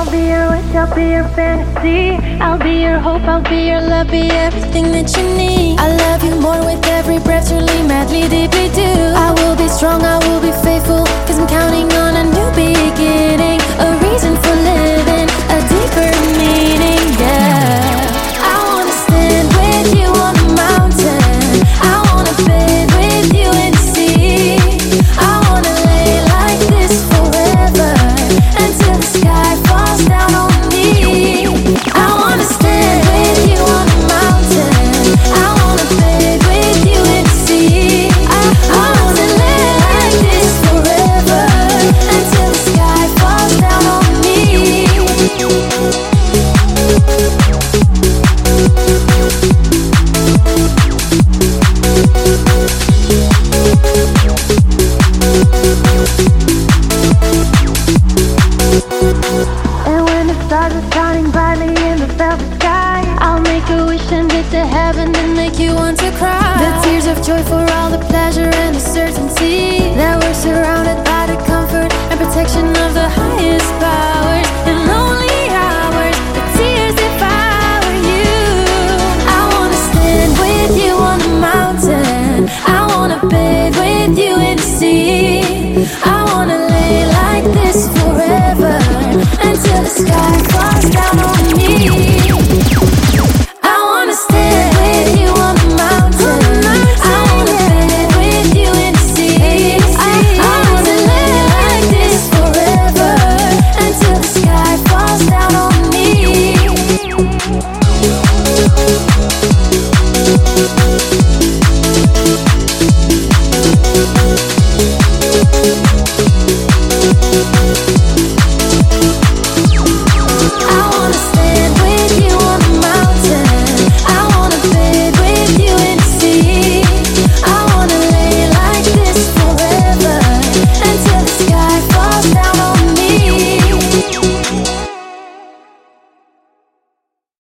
I'll be your wish, I'll be your fantasy. I'll be your hope, I'll be your love, be everything that you need. I love you more with every breath, truly, madly, deeply do. I will be strong, I will be faithful, cause I'm counting on a new beginning. A reason for living, a deeper meaning, yeah. I wanna stand with you on the mountain. I wanna bathe with you in the sea. I wanna lay like this forever, until the sky falls down on me. I wanna stand with you on the mountain. I wanna bathe with you in the sea. I wanna lay like this forever, until the sky falls down on me. And when the stars are shining brightly in the velvet sky, I'll make a wish and it to heaven and make you want to cry. The tears of joy for all the pleasure and the certainty that we're surrounded by the comfort and protection of the highest powers. In lonely hours, the tears if I were you. I wanna stand with you on the mountain. I wanna bathe with you in the sea. I wanna lay like this forever, until the sky falls down on me. I wanna stand with you on the mountain. I wanna bathe with you in the sea. I wanna lay like this forever, until the sky falls down on me.